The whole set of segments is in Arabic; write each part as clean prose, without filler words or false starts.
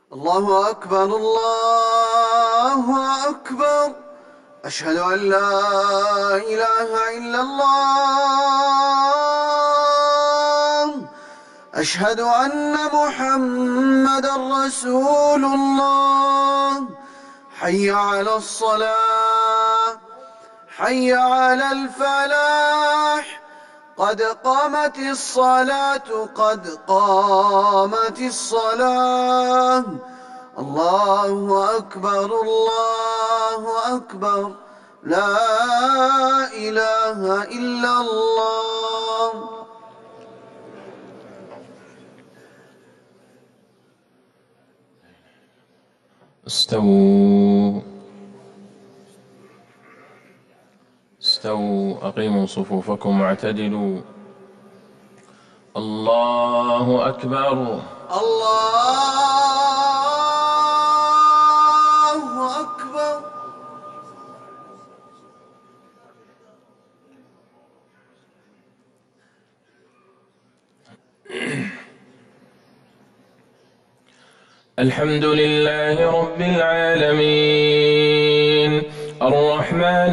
الله أكبر الله أكبر. أشهد أن لا إله إلا الله. أشهد أن محمدًا رسول الله. حي على الصلاة، حي على الفلاح، قد قامت الصلاة، قد قامت الصلاة. الله أكبر الله أكبر، لا إله إلا الله. استووا استووا، أقيموا صفوفكم واعتدلوا. الله أكبر. الله أكبر. الحمد لله رب العالمين، الرحمن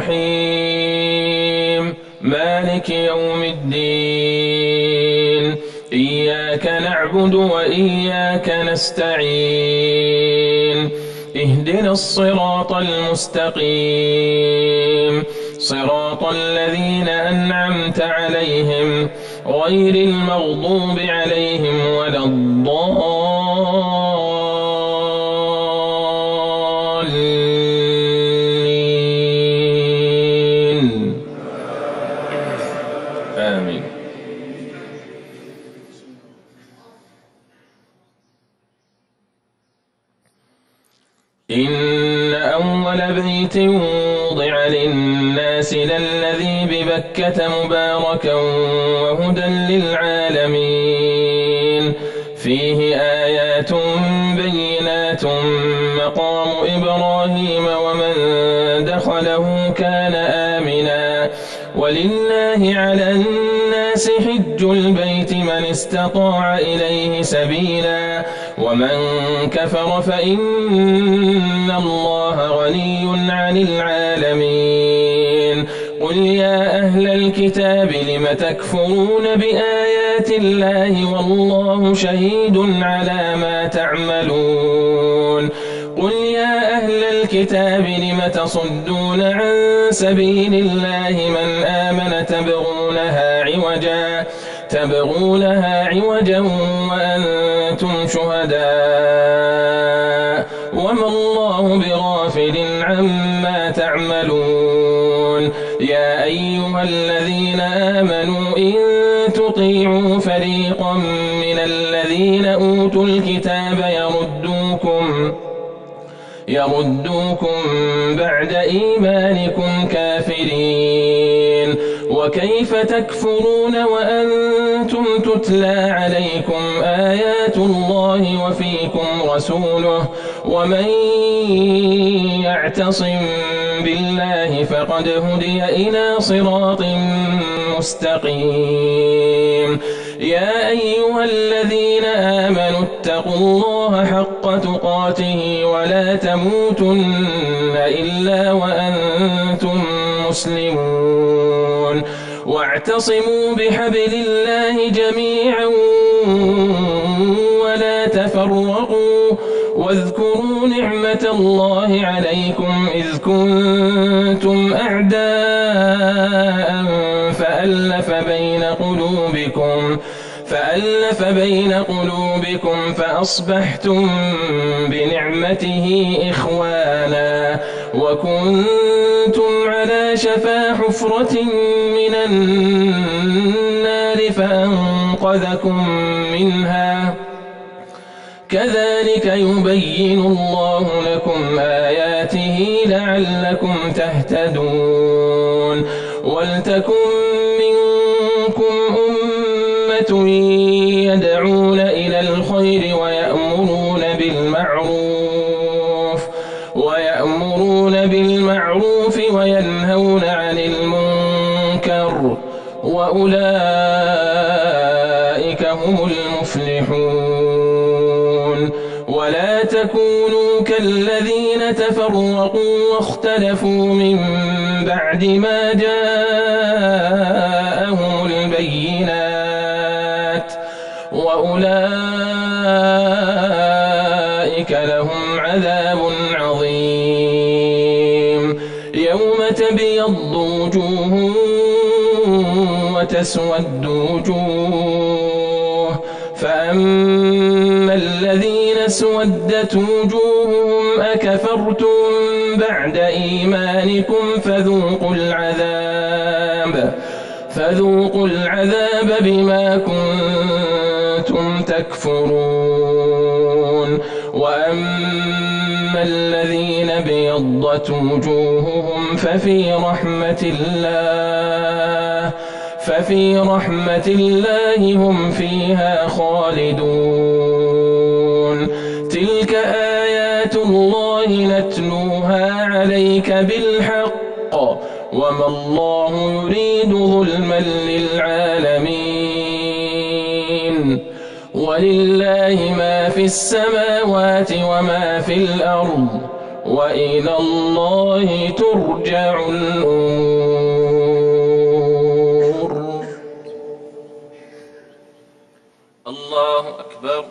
الرحيم، مالك يوم الدين. إياك نعبد وإياك نستعين. اهدنا الصراط المستقيم، صراط الذين أنعمت عليهم غير المغضوب عليهم ولا الضالين. آمين. إن أول بيت وضع للناس للذي ببكة مباركا وهدى للعالمين، فيه آيات بينات مقام إبراهيم ومن دخله كان آمنا، ولله على الناس حج البيت من استطاع إليه سبيلا، ومن كفر فإن الله غني عن العالمين. قل يا أهل الكتاب لم تكفرون بآيات الله والله شهيد على ما تعملون. قل يا أهل الكتاب لم تصدون عن سبيل الله من آمن تبغونها عوجا وأنتم شهداء، وما الله بغافل عما تعملون. يا أيها الذين آمنوا إن تطيعوا فريقا من الذين أوتوا الكتاب يردوكم بعد إيمانكم كافرين. وكيف تكفرون وأنتم تتلى عليكم آيات الله وفيكم رسوله، ومن يعتصم بالله فقد هدي إلى صراط مستقيم. يا أيها الذين آمنوا اتقوا الله حق تقاته ولا تموتن إلا وأنتم مسلمون. واعتصموا بحبل الله جميعا ولا تفرقوا، واذكروا نعمة الله عليكم إذ كنتم أعداء فألف بين قلوبكم فأصبحتم بنعمته إخوانا، وكنتم على شفا حفرة من النار فأنقذكم منها. كذلك يبين الله لكم آياته لعلكم تهتدون. ولتكن منكم أمة يدعون إلى الخير ويأمرون بالمعروف وينهون عن المنكر، وأولئك هم المفلحون. ولا تكونوا كالذين تفرقوا واختلفوا من بعد ما جاءهم البينات وأولئك لهم عذاب عظيم يوم تبيض وجوه وتسود وجوه فأما الذين اسودت وجوههم أكفرتم بعد إيمانكم فذوقوا العذاب بما كنتم تكفرون وأما الذين ابيضت وجوههم ففي رحمة الله هم فيها خالدون تلك آيات الله نتلوها عليك بالحق وما الله يريد ظلما للعالمين ولله ما في السماوات وما في الأرض وإلى الله ترجع الأمور. الله أكبر.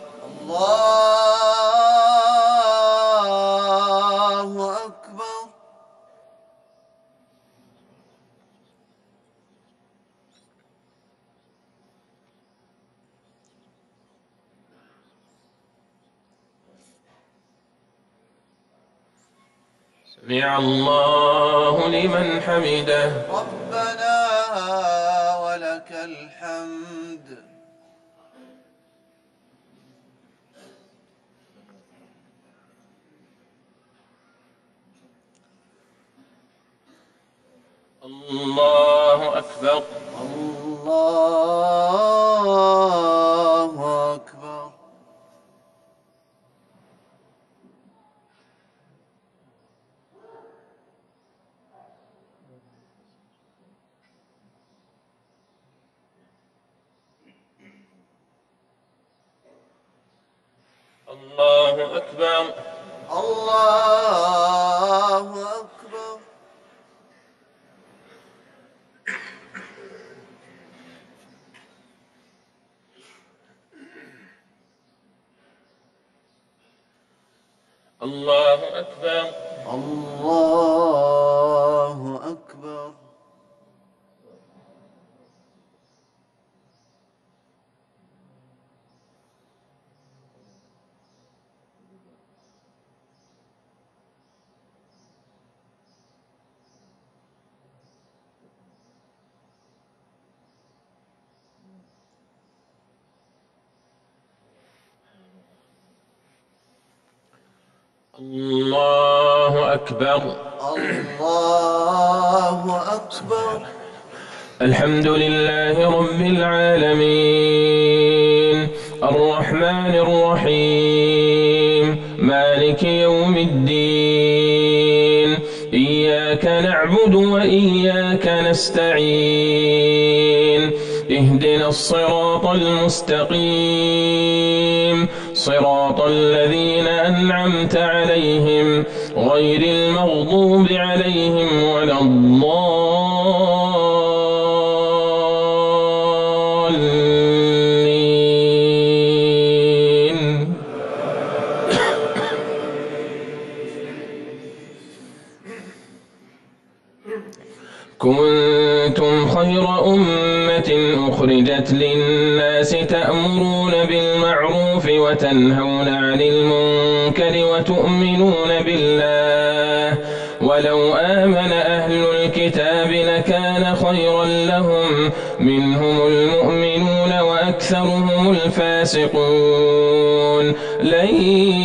الله أكبر. سمع الله لمن حمده. ربنا ولك الحمد. الله أكبر. الله أكبر. الله أكبر. الله أكبر. الله أكبر. الله أكبر. الله أكبر. الله أكبر. الحمد لله رب العالمين الرحمن الرحيم مالك يوم الدين إياك نعبد وإياك نستعين اهدنا الصراط المستقيم صراط الذين أنعمت عليهم غير المغضوب عليهم ولا الضالين. كنتم خير أمة أخرجت للناس تأمرون بالمعروف وتنهون عن المنكر وتؤمنون بالله ولو آمن أهل الكتاب لكان خيرا لهم منهم المؤمنون وأكثرهم الفاسقون لن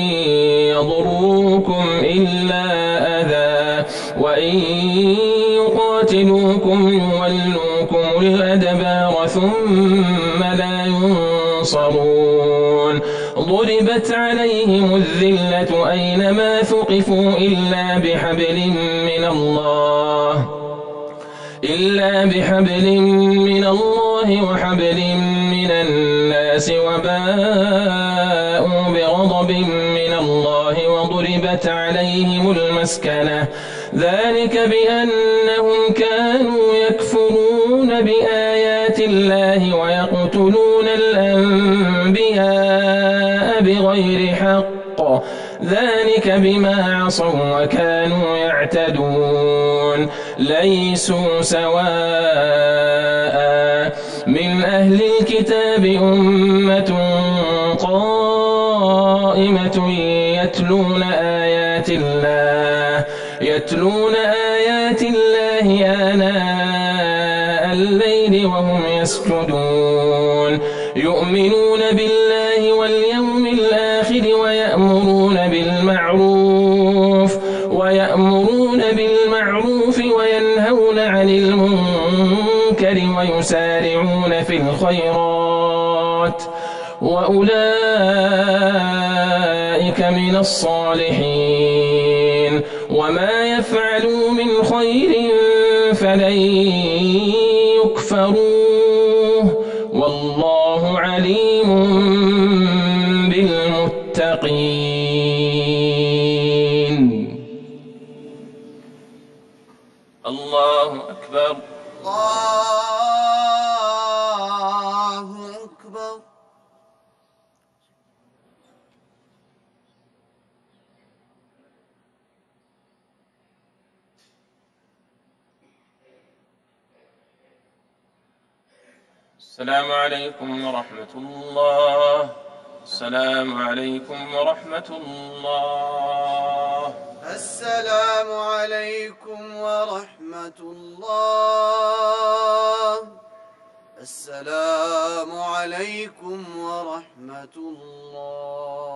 يضروكم إلا أذى وإن يقاتلوكم يولوكم الأدبار ثم لا ينصرون ضربت عليهم الذلة أينما ثقفوا إلا بحبل من الله وحبل من الناس وباءوا بغضب من الله وضربت عليهم المسكنة ذلك بأنهم كانوا يكفرون بآيات الله ويقتلون الأنبياء بغير حق ذلك بما عصوا وكانوا يعتدون ليسوا سواء من أهل الكتاب أمة قائمة يتلون آيات الله آناء الليل وهم يسجدون يؤمنون بالله واليوم الآخر ويأمرون بالمعروف وينهون عن المنكر ويسارعون في الخيرات وأولئك من الصالحين وما يفعلوا من خير فلن يكفروه والله عليم بالمتقين. الله أكبر. الله أكبر. السلام عليكم ورحمة الله. السلام عليكم ورحمة الله. السلام عليكم ورحمة الله. السلام عليكم ورحمة الله.